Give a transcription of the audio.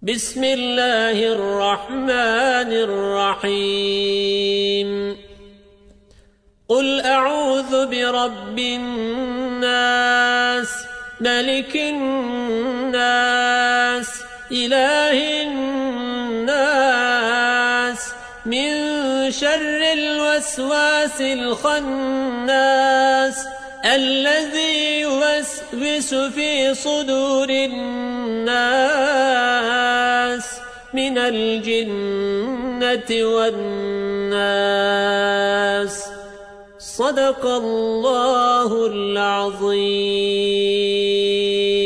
بسم الله الرحمن الرحيم قل أعوذ برب الناس ملك الناس إله الناس من شر الوسواس الخناس الذي يوسوس في صدور الناس من الجنة والناس صدق الله العظيم.